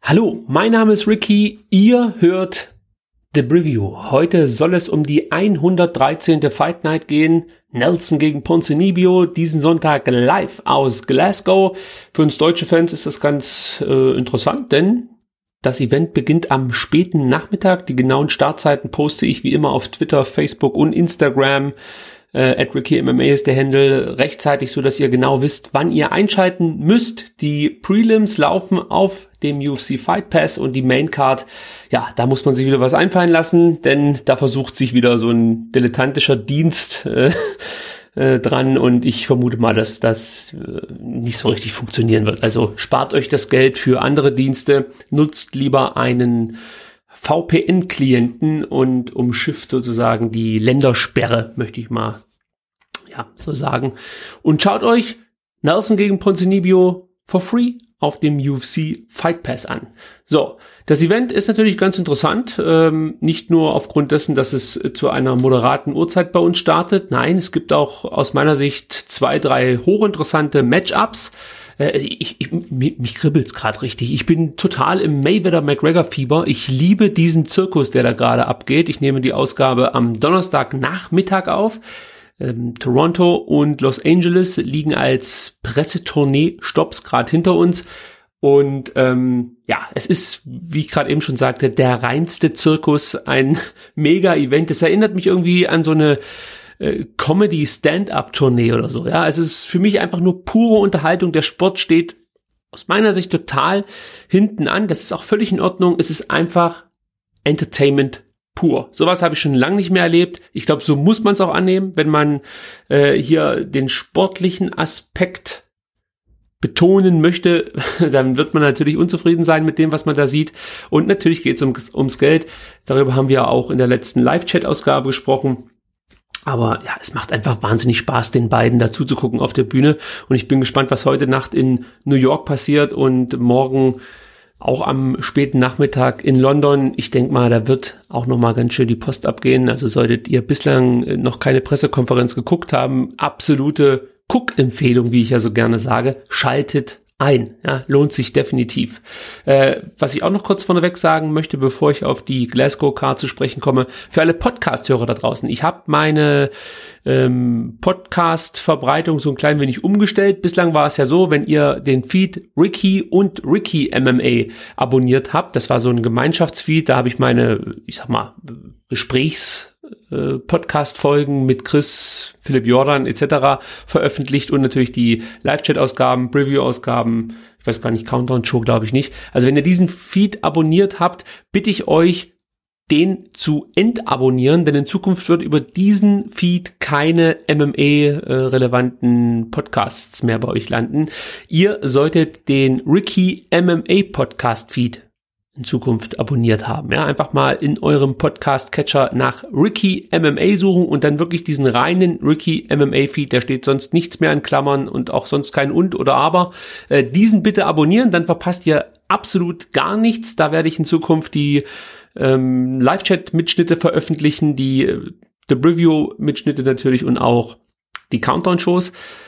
Hallo, mein Name ist Ricky, ihr hört The Preview. Heute soll es um die 113. Fight Night gehen. Nelson gegen Ponzinibbio, diesen Sonntag live aus Glasgow. Für uns deutsche Fans ist das ganz interessant, denn das Event beginnt am späten Nachmittag. Die genauen Startzeiten poste ich wie immer auf Twitter, Facebook und Instagram. @RickyMMA ist der Handle, rechtzeitig, so dass ihr genau wisst, wann ihr einschalten müsst. Die Prelims laufen auf dem UFC Fight Pass und die Main Card, ja, da muss man sich wieder was einfallen lassen, denn da versucht sich wieder so ein dilettantischer Dienst dran und ich vermute mal, dass das nicht so richtig funktionieren wird. Also spart euch das Geld für andere Dienste, nutzt lieber einen VPN-Klienten und umschifft sozusagen die Ländersperre, möchte ich mal so sagen. Und schaut euch Nelson gegen Ponzinibbio for free auf dem UFC Fight Pass an. So, das Event ist natürlich ganz interessant, nicht nur aufgrund dessen, dass es zu einer moderaten Uhrzeit bei uns startet. Nein, es gibt auch aus meiner Sicht 2, 3 hochinteressante Matchups. Mich kribbelt's gerade richtig. Ich bin total im Mayweather-McGregor-Fieber. Ich liebe diesen Zirkus, der da gerade abgeht. Ich nehme die Ausgabe am Donnerstagnachmittag auf. Toronto und Los Angeles liegen als Pressetournee-Stopps gerade hinter uns. Und es ist, wie ich gerade eben schon sagte, der reinste Zirkus, ein Mega-Event. Das erinnert mich irgendwie an so eine Comedy-Stand-Up-Tournee oder so. Ja, also es ist für mich einfach nur pure Unterhaltung. Der Sport steht aus meiner Sicht total hinten an. Das ist auch völlig in Ordnung. Es ist einfach Entertainment pur. Sowas habe ich schon lange nicht mehr erlebt. Ich glaube, so muss man es auch annehmen, wenn man hier den sportlichen Aspekt betonen möchte, dann wird man natürlich unzufrieden sein mit dem, was man da sieht. Und natürlich geht es ums Geld. Darüber haben wir auch in der letzten Live-Chat-Ausgabe gesprochen. Aber ja, es macht einfach wahnsinnig Spaß, den beiden dazu zu gucken auf der Bühne. Und ich bin gespannt, was heute Nacht in New York passiert und morgen auch am späten Nachmittag in London. Ich denke mal, da wird auch noch mal ganz schön die Post abgehen. Also solltet ihr bislang noch keine Pressekonferenz geguckt haben, absolute Guck-Empfehlung, wie ich ja so gerne sage, schaltet ein. Ja, lohnt sich definitiv. Was ich auch noch kurz vorneweg sagen möchte, bevor ich auf die Glasgow-Card zu sprechen komme, für alle Podcast-Hörer da draußen, ich habe meine Podcast-Verbreitung so ein klein wenig umgestellt. Bislang war es ja so, wenn ihr den Feed Ricky und Ricky MMA abonniert habt, das war so ein Gemeinschaftsfeed, da habe ich meine, Gesprächs-Podcast-Folgen mit Chris, Philipp Jordan etc. veröffentlicht und natürlich die Live-Chat-Ausgaben, Preview-Ausgaben, ich weiß gar nicht, Countdown-Show glaube ich nicht. Also wenn ihr diesen Feed abonniert habt, bitte ich euch, den zu entabonnieren, denn in Zukunft wird über diesen Feed keine MMA-relevanten Podcasts mehr bei euch landen. Ihr solltet den Ricky MMA Podcast-Feed in Zukunft abonniert haben. Ja, einfach mal in eurem Podcast-Catcher nach Ricky MMA suchen und dann wirklich diesen reinen Ricky MMA Feed, da steht sonst nichts mehr in Klammern und auch sonst kein und oder aber. Diesen bitte abonnieren, dann verpasst ihr absolut gar nichts. Da werde ich in Zukunft die Live-Chat-Mitschnitte veröffentlichen, die The Preview-Mitschnitte natürlich und auch die Countdown-Shows.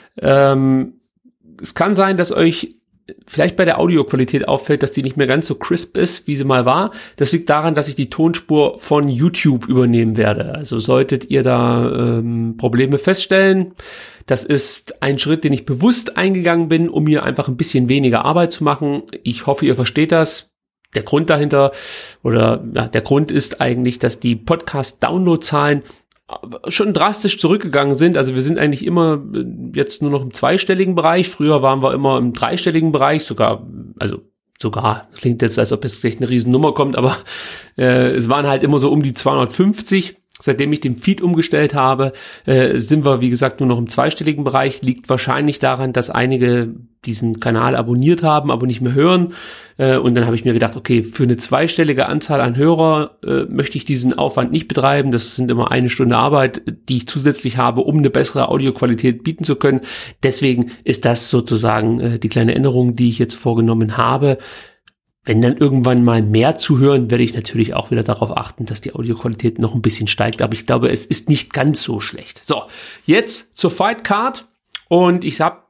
Es kann sein, dass euch vielleicht bei der Audioqualität auffällt, dass die nicht mehr ganz so crisp ist, wie sie mal war. Das liegt daran, dass ich die Tonspur von YouTube übernehmen werde. Also solltet ihr da Probleme feststellen, das ist ein Schritt, den ich bewusst eingegangen bin, um mir einfach ein bisschen weniger Arbeit zu machen. Ich hoffe, ihr versteht das. Der Grund dahinter der Grund ist eigentlich, dass die Podcast-Download-Zahlen schon drastisch zurückgegangen sind. Also wir sind eigentlich immer jetzt nur noch im zweistelligen Bereich. Früher waren wir immer im dreistelligen Bereich, sogar, klingt jetzt, als ob jetzt gleich eine Riesennummer kommt, aber es waren halt immer so um die 250. Seitdem ich den Feed umgestellt habe, sind wir, wie gesagt, nur noch im zweistelligen Bereich. Liegt wahrscheinlich daran, dass einige diesen Kanal abonniert haben, aber nicht mehr hören. Und dann habe ich mir gedacht, okay, für eine zweistellige Anzahl an Hörer möchte ich diesen Aufwand nicht betreiben. Das sind immer 1 Stunde Arbeit, die ich zusätzlich habe, um eine bessere Audioqualität bieten zu können. Deswegen ist das sozusagen die kleine Änderung, die ich jetzt vorgenommen habe. Wenn dann irgendwann mal mehr zuhören, werde ich natürlich auch wieder darauf achten, dass die Audioqualität noch ein bisschen steigt. Aber ich glaube, es ist nicht ganz so schlecht. So, jetzt zur Fight Card. Und ich habe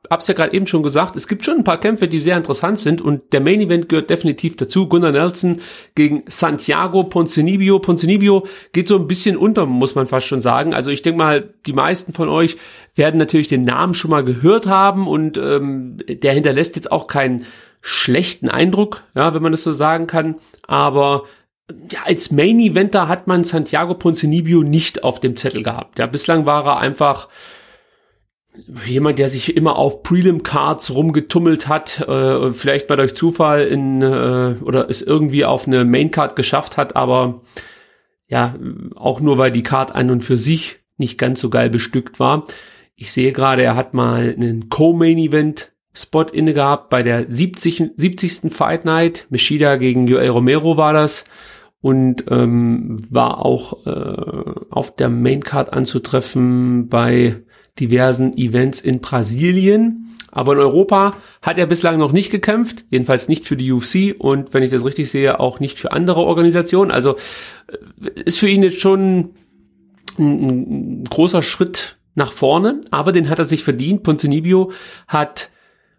hab's ja gerade eben schon gesagt, es gibt schon ein paar Kämpfe, die sehr interessant sind und der Main Event gehört definitiv dazu. Gunnar Nelson gegen Santiago Ponzinibbio. Ponzinibbio geht so ein bisschen unter, muss man fast schon sagen. Also ich denke mal, die meisten von euch werden natürlich den Namen schon mal gehört haben und der hinterlässt jetzt auch keinen schlechten Eindruck, ja, wenn man das so sagen kann. Aber ja, als Main Eventer hat man Santiago Ponzinibbio nicht auf dem Zettel gehabt. Ja, bislang war er einfach jemand, der sich immer auf Prelim-Cards rumgetummelt hat, vielleicht mal durch Zufall oder es irgendwie auf eine Main-Card geschafft hat, aber ja, auch nur, weil die Card an und für sich nicht ganz so geil bestückt war. Ich sehe gerade, er hat mal einen Co-Main-Event-Spot inne gehabt bei der 70. Fight Night. Machida gegen Yoel Romero war das und war auch auf der Main-Card anzutreffen bei diversen Events in Brasilien, aber in Europa hat er bislang noch nicht gekämpft, jedenfalls nicht für die UFC und wenn ich das richtig sehe, auch nicht für andere Organisationen. Also ist für ihn jetzt schon ein großer Schritt nach vorne, aber den hat er sich verdient. Ponzinibbio hat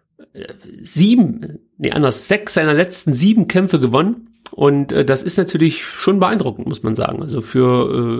6 seiner letzten 7 Kämpfe gewonnen. Und das ist natürlich schon beeindruckend, muss man sagen. Also für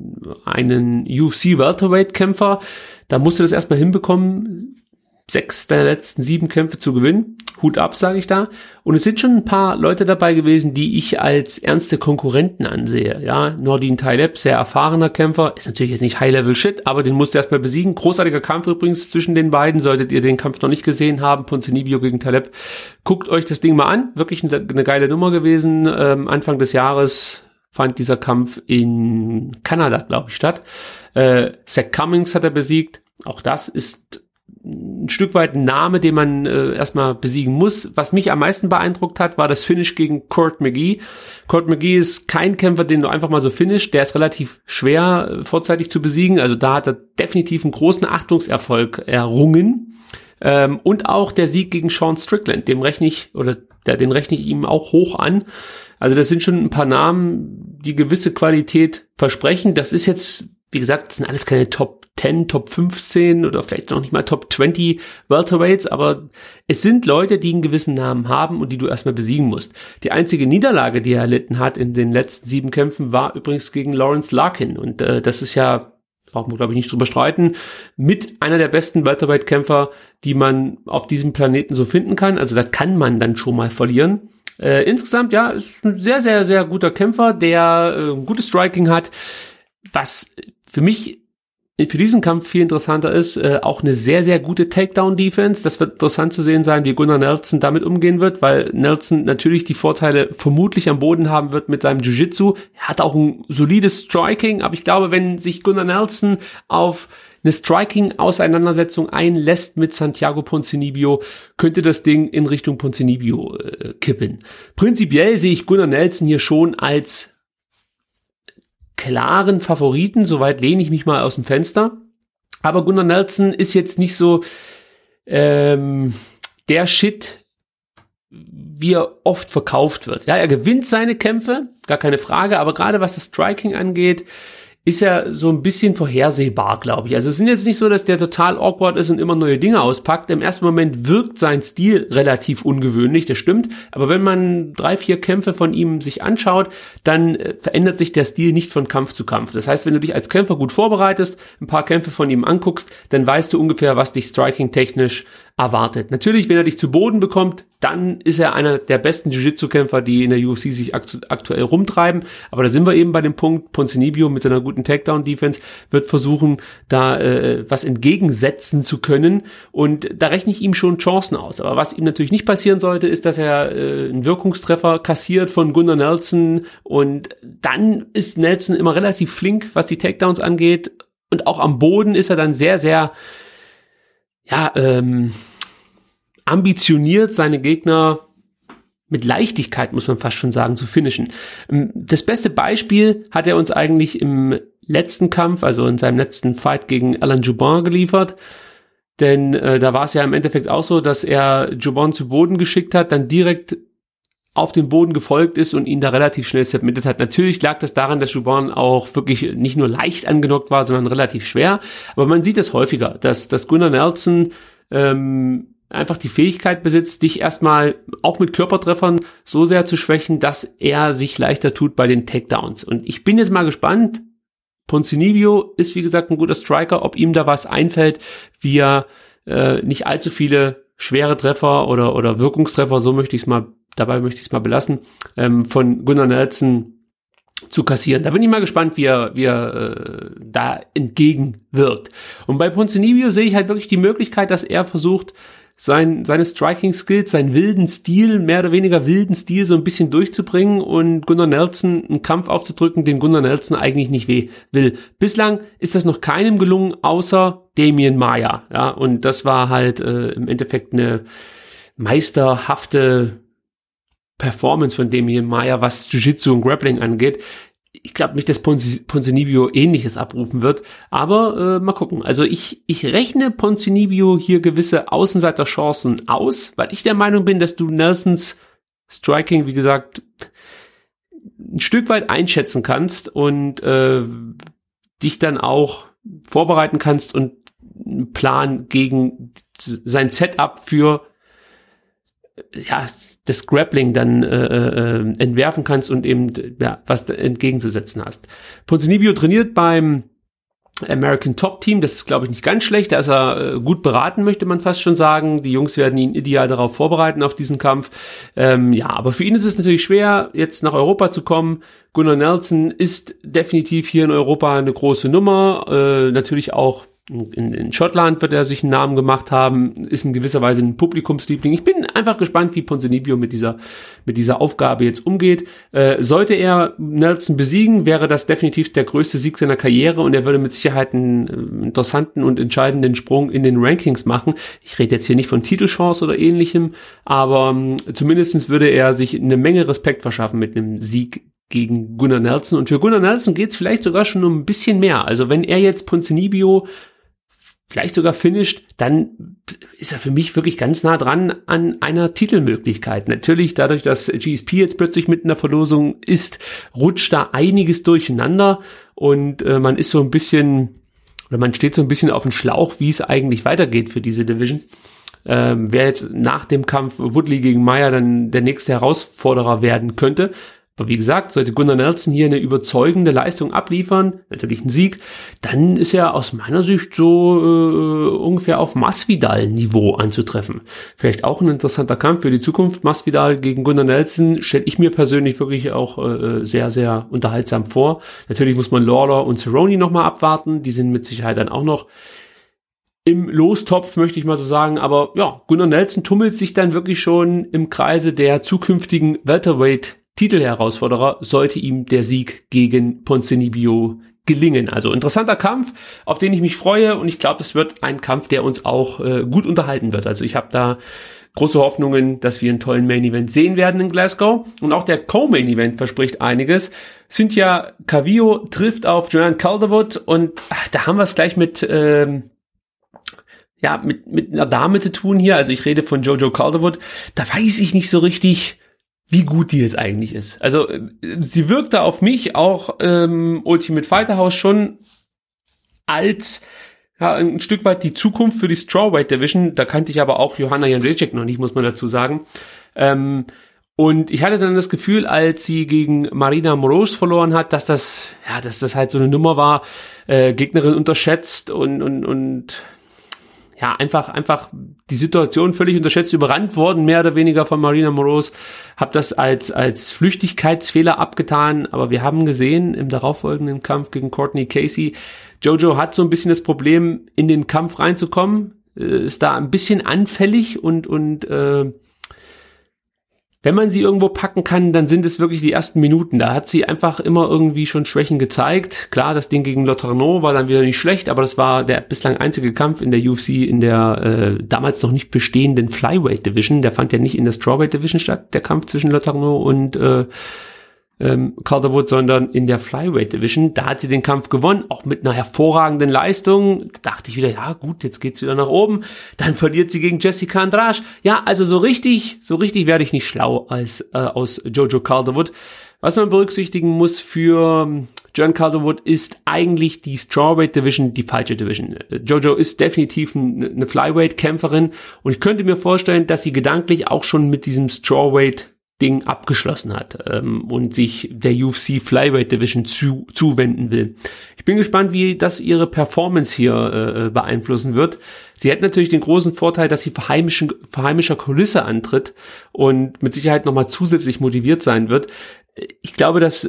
einen UFC-Welterweight-Kämpfer, da musst du das erstmal hinbekommen, 6 deiner letzten 7 Kämpfe zu gewinnen. Hut ab, sage ich da. Und es sind schon ein paar Leute dabei gewesen, die ich als ernste Konkurrenten ansehe. Ja, Nordin Taleb, sehr erfahrener Kämpfer, ist natürlich jetzt nicht High-Level-Shit, aber den musst du erstmal besiegen. Großartiger Kampf übrigens zwischen den beiden, solltet ihr den Kampf noch nicht gesehen haben, Ponzinibbio gegen Taleb. Guckt euch das Ding mal an, wirklich eine geile Nummer gewesen. Anfang des Jahres fand dieser Kampf in Kanada, glaube ich, statt. Zach Cummings hat er besiegt. Auch das ist ein Stück weit ein Name, den man erstmal besiegen muss. Was mich am meisten beeindruckt hat, war das Finish gegen Court McGee. Court McGee ist kein Kämpfer, den du einfach mal so finishst. Der ist relativ schwer vorzeitig zu besiegen. Also da hat er definitiv einen großen Achtungserfolg errungen. Und auch der Sieg gegen Sean Strickland, den rechne ich ihm auch hoch an. Also das sind schon ein paar Namen, die gewisse Qualität versprechen. Das ist jetzt, wie gesagt, das sind alles keine Top 10, Top 15 oder vielleicht noch nicht mal Top 20 Welterweights, aber es sind Leute, die einen gewissen Namen haben und die du erstmal besiegen musst. Die einzige Niederlage, die er erlitten hat in den letzten 7 Kämpfen, war übrigens gegen Lawrence Larkin und das ist ja, brauchen wir glaube ich nicht drüber streiten, mit einer der besten Welterweight-Kämpfer, die man auf diesem Planeten so finden kann. Also da kann man dann schon mal verlieren. Insgesamt, ja, ist ein sehr, sehr, sehr guter Kämpfer, der gutes Striking hat, was für mich für diesen Kampf viel interessanter ist, auch eine sehr, sehr gute Takedown-Defense. Das wird interessant zu sehen sein, wie Gunnar Nelson damit umgehen wird, weil Nelson natürlich die Vorteile vermutlich am Boden haben wird mit seinem Jiu-Jitsu. Er hat auch ein solides Striking, aber ich glaube, wenn sich Gunnar Nelson auf eine Striking-Auseinandersetzung einlässt mit Santiago Ponzinibbio, könnte das Ding in Richtung Ponzinibbio kippen. Prinzipiell sehe ich Gunnar Nelson hier schon als klaren Favoriten, soweit lehne ich mich mal aus dem Fenster. Aber Gunnar Nelson ist jetzt nicht so der Shit, wie er oft verkauft wird. Ja, er gewinnt seine Kämpfe, gar keine Frage, aber gerade was das Striking angeht, ist er so ein bisschen vorhersehbar, glaube ich. Also es ist jetzt nicht so, dass der total awkward ist und immer neue Dinge auspackt. Im ersten Moment wirkt sein Stil relativ ungewöhnlich, das stimmt. Aber wenn man 3-4 Kämpfe von ihm sich anschaut, dann verändert sich der Stil nicht von Kampf zu Kampf. Das heißt, wenn du dich als Kämpfer gut vorbereitest, ein paar Kämpfe von ihm anguckst, dann weißt du ungefähr, was dich striking-technisch erwartet. Natürlich, wenn er dich zu Boden bekommt, dann ist er einer der besten Jiu-Jitsu-Kämpfer, die in der UFC sich aktuell rumtreiben. Aber da sind wir eben bei dem Punkt, Ponzinibbio mit seiner guten Takedown-Defense wird versuchen, da was entgegensetzen zu können. Und da rechne ich ihm schon Chancen aus. Aber was ihm natürlich nicht passieren sollte, ist, dass er einen Wirkungstreffer kassiert von Gunnar Nelson. Und dann ist Nelson immer relativ flink, was die Takedowns angeht. Und auch am Boden ist er dann sehr, sehr ambitioniert, seine Gegner mit Leichtigkeit, muss man fast schon sagen, zu finishen. Das beste Beispiel hat er uns eigentlich im letzten Kampf, also in seinem letzten Fight gegen Alan Jouban geliefert. Denn da war es ja im Endeffekt auch so, dass er Jouban zu Boden geschickt hat, dann direkt auf den Boden gefolgt ist und ihn da relativ schnell submitted hat. Natürlich lag das daran, dass Jouban auch wirklich nicht nur leicht angenockt war, sondern relativ schwer. Aber man sieht es häufiger, dass Gunnar Nelson einfach die Fähigkeit besitzt, dich erstmal auch mit Körpertreffern so sehr zu schwächen, dass er sich leichter tut bei den Takedowns. Und ich bin jetzt mal gespannt. Ponzinibbio ist, wie gesagt, ein guter Striker, ob ihm da was einfällt, wie er nicht allzu viele schwere Treffer oder Wirkungstreffer, dabei möchte ich es mal belassen, von Gunnar Nelson zu kassieren. Da bin ich mal gespannt, wie er da entgegenwirkt. Und bei Ponzinibbio sehe ich halt wirklich die Möglichkeit, dass er versucht, seine Striking-Skills, seinen wilden Stil, mehr oder weniger wilden Stil so ein bisschen durchzubringen und Gunnar Nelson einen Kampf aufzudrücken, den Gunnar Nelson eigentlich nicht will. Bislang ist das noch keinem gelungen, außer Demian Maia. Ja, und das war halt im Endeffekt eine meisterhafte Performance von Demian Maia, was Jiu-Jitsu und Grappling angeht. Ich glaube nicht, dass Ponzinibbio Ähnliches abrufen wird, aber mal gucken. Also ich rechne Ponzinibbio hier gewisse Außenseiterchancen aus, weil ich der Meinung bin, dass du Nelsons Striking, wie gesagt, ein Stück weit einschätzen kannst und dich dann auch vorbereiten kannst und einen Plan gegen sein Setup für das Grappling dann entwerfen kannst und eben was entgegenzusetzen hast. Ponzinibbio trainiert beim American Top Team, das ist, glaube ich, nicht ganz schlecht, da ist er gut beraten, möchte man fast schon sagen. Die Jungs werden ihn ideal darauf vorbereiten, auf diesen Kampf. Aber für ihn ist es natürlich schwer, jetzt nach Europa zu kommen. Gunnar Nelson ist definitiv hier in Europa eine große Nummer, natürlich auch in Schottland wird er sich einen Namen gemacht haben, ist in gewisser Weise ein Publikumsliebling. Ich bin einfach gespannt, wie Ponzinibbio mit dieser Aufgabe jetzt umgeht. Sollte er Nelson besiegen, wäre das definitiv der größte Sieg seiner Karriere und er würde mit Sicherheit einen interessanten und entscheidenden Sprung in den Rankings machen. Ich rede jetzt hier nicht von Titelchance oder ähnlichem, aber zumindestens würde er sich eine Menge Respekt verschaffen mit einem Sieg gegen Gunnar Nelson. Und für Gunnar Nelson geht es vielleicht sogar schon um ein bisschen mehr. Also wenn er jetzt Ponzinibbio vielleicht sogar finisht, dann ist er für mich wirklich ganz nah dran an einer Titelmöglichkeit. Natürlich, dadurch, dass GSP jetzt plötzlich mit in der Verlosung ist, rutscht da einiges durcheinander und man ist so ein bisschen, oder man steht so ein bisschen auf dem Schlauch, wie es eigentlich weitergeht für diese Division. Wer jetzt nach dem Kampf Woodley gegen Maia dann der nächste Herausforderer werden könnte. Aber wie gesagt, sollte Gunnar Nelson hier eine überzeugende Leistung abliefern, natürlich ein Sieg, dann ist er aus meiner Sicht so ungefähr auf Masvidal-Niveau anzutreffen. Vielleicht auch ein interessanter Kampf für die Zukunft. Masvidal gegen Gunnar Nelson stelle ich mir persönlich wirklich auch sehr, sehr unterhaltsam vor. Natürlich muss man Lawler und Cerrone nochmal abwarten. Die sind mit Sicherheit dann auch noch im Lostopf, möchte ich mal so sagen. Aber ja, Gunnar Nelson tummelt sich dann wirklich schon im Kreise der zukünftigen Welterweight-Titelherausforderer, sollte ihm der Sieg gegen Ponzinibbio gelingen. Also interessanter Kampf, auf den ich mich freue und ich glaube, es wird ein Kampf, der uns auch gut unterhalten wird. Also ich habe da große Hoffnungen, dass wir einen tollen Main-Event sehen werden in Glasgow. Und auch der Co-Main-Event verspricht einiges. Cynthia Calvillo trifft auf Joanne Calderwood und da haben wir es gleich mit einer Dame zu tun hier. Also ich rede von Jojo Calderwood. Da weiß ich nicht so richtig, wie gut die jetzt eigentlich ist. Also sie wirkte auf mich auch Ultimate Fighter House schon als ein Stück weit die Zukunft für die Strawweight Division. Da kannte ich aber auch Johanna Jędrzejczyk noch nicht, muss man dazu sagen. Und ich hatte dann das Gefühl, als sie gegen Marina Moroz verloren hat, dass das halt so eine Nummer war, Gegnerin unterschätzt und einfach die Situation völlig unterschätzt, überrannt worden, mehr oder weniger von Marina Moroz. Hab das als Flüchtigkeitsfehler abgetan, aber wir haben gesehen im darauffolgenden Kampf gegen Courtney Casey, Jojo hat so ein bisschen das Problem, in den Kampf reinzukommen, ist da ein bisschen anfällig und wenn man sie irgendwo packen kann, dann sind es wirklich die ersten Minuten. Da hat sie einfach immer irgendwie schon Schwächen gezeigt. Klar, das Ding gegen Lotharno war dann wieder nicht schlecht, aber das war der bislang einzige Kampf in der UFC in der damals noch nicht bestehenden Flyweight Division. Der fand ja nicht in der Strawweight Division statt, der Kampf zwischen Lotharno und Calderwood, sondern in der Flyweight Division. Da hat sie den Kampf gewonnen, auch mit einer hervorragenden Leistung. Da dachte ich wieder, ja gut, jetzt geht's wieder nach oben. Dann verliert sie gegen Jessica Andrade. Ja, also so richtig werde ich nicht schlau aus Jojo Calderwood. Was man berücksichtigen muss für John Calderwood ist eigentlich die Strawweight Division die falsche Division. Jojo ist definitiv eine Flyweight-Kämpferin und ich könnte mir vorstellen, dass sie gedanklich auch schon mit diesem Strawweight-Ding abgeschlossen hat und sich der UFC Flyweight Division zuwenden will. Ich bin gespannt, wie das ihre Performance hier beeinflussen wird. Sie hat natürlich den großen Vorteil, dass sie vor heimischer Kulisse antritt und mit Sicherheit nochmal zusätzlich motiviert sein wird. Ich glaube, dass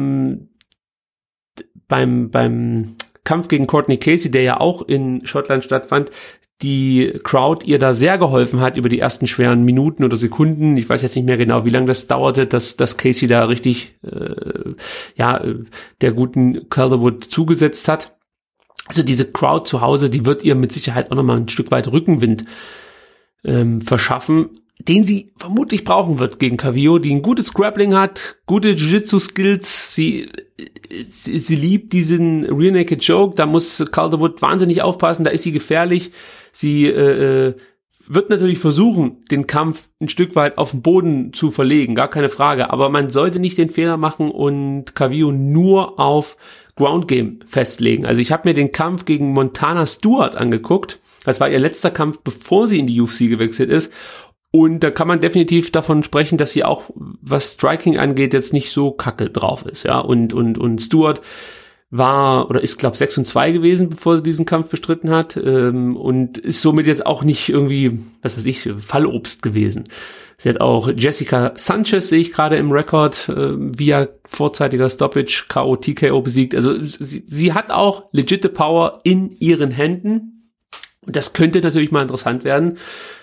beim Kampf gegen Courtney Casey, der ja auch in Schottland stattfand, die Crowd ihr da sehr geholfen hat über die ersten schweren Minuten oder Sekunden. Ich weiß jetzt nicht mehr genau, wie lange das dauerte, dass Casey da richtig der guten Calderwood zugesetzt hat. Also diese Crowd zu Hause, die wird ihr mit Sicherheit auch nochmal ein Stück weit Rückenwind verschaffen, den sie vermutlich brauchen wird gegen Calvillo, die ein gutes Grappling hat, gute Jiu-Jitsu-Skills. Sie liebt diesen Rear Naked Choke, da muss Calderwood wahnsinnig aufpassen, da ist sie gefährlich. Sie wird natürlich versuchen, den Kampf ein Stück weit auf den Boden zu verlegen, gar keine Frage. Aber man sollte nicht den Fehler machen und Calvillo nur auf Ground Game festlegen. Also ich habe mir den Kampf gegen Montana Stewart angeguckt. Das war ihr letzter Kampf, bevor sie in die UFC gewechselt ist. Und da kann man definitiv davon sprechen, dass sie auch, was Striking angeht, jetzt nicht so kacke drauf ist. Ja, und Stewart war oder ist, glaube ich, 6-2 gewesen, bevor sie diesen Kampf bestritten hat, und ist somit jetzt auch nicht irgendwie, was weiß ich, Fallobst gewesen. Sie hat auch Jessica Sanchez, sehe ich gerade im Rekord, via vorzeitiger Stoppage, K.O. TKO besiegt. Also sie hat auch legitime Power in ihren Händen. Und das könnte natürlich mal interessant werden.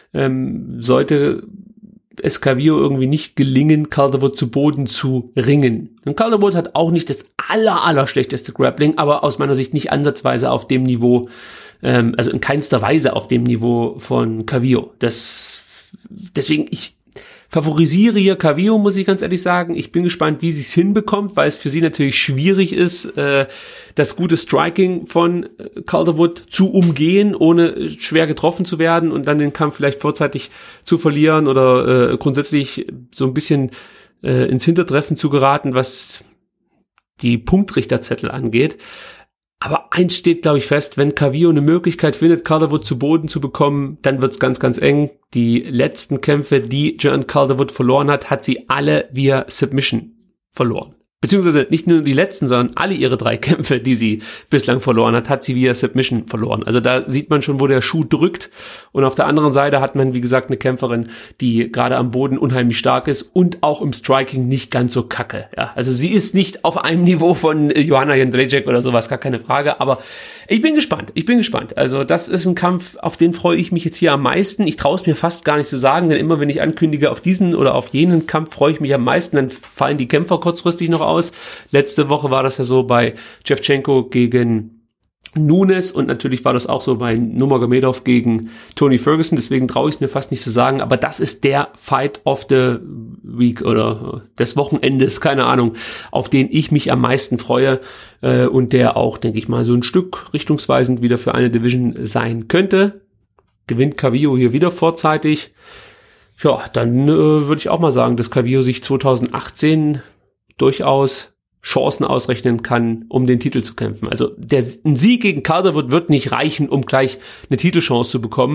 Sollte es Calvillo irgendwie nicht gelingen, Calderwood zu Boden zu ringen. Und Calderwood hat auch nicht das allerschlechteste Grappling, aber aus meiner Sicht nicht ansatzweise auf dem Niveau, also in keinster Weise auf dem Niveau von Calvillo. Deswegen, ich favorisiere hier Calvillo, muss ich ganz ehrlich sagen. Ich bin gespannt, wie sie es hinbekommt, weil es für sie natürlich schwierig ist, das gute Striking von Calderwood zu umgehen, ohne schwer getroffen zu werden und dann den Kampf vielleicht vorzeitig zu verlieren oder grundsätzlich so ein bisschen ins Hintertreffen zu geraten, was die Punktrichterzettel angeht. Aber eins steht, glaube ich, fest, wenn Calvillo eine Möglichkeit findet, Calderwood zu Boden zu bekommen, dann wird's ganz, ganz eng. Die letzten Kämpfe, die John Calderwood verloren hat sie alle via Submission verloren. Beziehungsweise nicht nur die letzten, sondern alle ihre 3 Kämpfe, die sie bislang verloren hat sie via Submission verloren. Also da sieht man schon, wo der Schuh drückt. Und auf der anderen Seite hat man, wie gesagt, eine Kämpferin, die gerade am Boden unheimlich stark ist und auch im Striking nicht ganz so kacke. Ja, also sie ist nicht auf einem Niveau von Joanna Jędrzejczyk oder sowas, gar keine Frage. Aber ich bin gespannt. Also das ist ein Kampf, auf den freue ich mich jetzt hier am meisten. Ich traue es mir fast gar nicht zu sagen, denn immer wenn ich ankündige, auf diesen oder auf jenen Kampf freue ich mich am meisten, dann fallen die Kämpfer kurzfristig noch aus. Letzte Woche war das ja so bei Shevchenko gegen Nunes und natürlich war das auch so bei Nurmagomedov gegen Tony Ferguson, deswegen traue ich es mir fast nicht zu sagen, aber das ist der Fight of the Week oder des Wochenendes, keine Ahnung, auf den ich mich am meisten freue und der auch, denke ich mal, so ein Stück richtungsweisend wieder für eine Division sein könnte. Gewinnt Calvillo hier wieder vorzeitig. Ja, dann würde ich auch mal sagen, dass Calvillo sich 2018 durchaus Chancen ausrechnen kann, um den Titel zu kämpfen. Also ein Sieg gegen Calderwood wird nicht reichen, um gleich eine Titelchance zu bekommen,